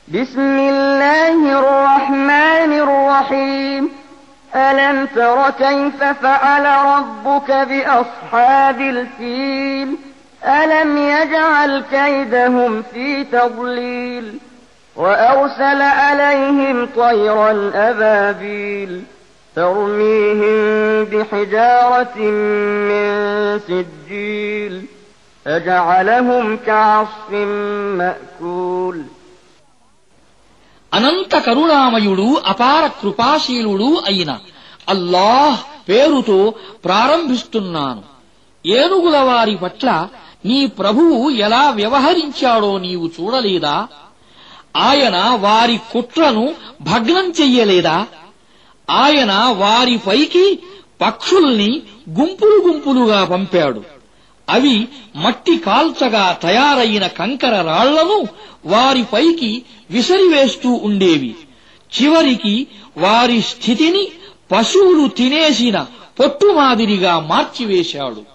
بسم الله الرحمن الرحيم ألم تر كيف فعل ربك بأصحاب الفيل ألم يجعل كيدهم في تضليل وأرسل عليهم طيرا أبابيل ترميهم بحجارة من سجيل فجعلهم كعصف مأكول. అనంత కరుణామయుడు అపార కృపాశీలుడు అయిన అల్లాహ్ పేరుతో ప్రారంభిస్తున్నాను. ఏనుగుల వారి పట్ల నీ ప్రభువు ఎలా వ్యవహరించాడో నీవు చూడలేదా? ఆయన వారి కుట్రను భగ్నం చెయ్యలేదా? ఆయన వారిపైకి పక్షుల్ని గుంపులు గుంపులుగా పంపాడు. అవి మట్టి కాల్చగా తయారైన కంకర రాళ్లను వారిపైకి విసిరివేస్తూ ఉండేవి. చివరికి వారి స్థితిని పశువులు తినేసిన పొట్టు మాదిరిగా మార్చివేశాడు.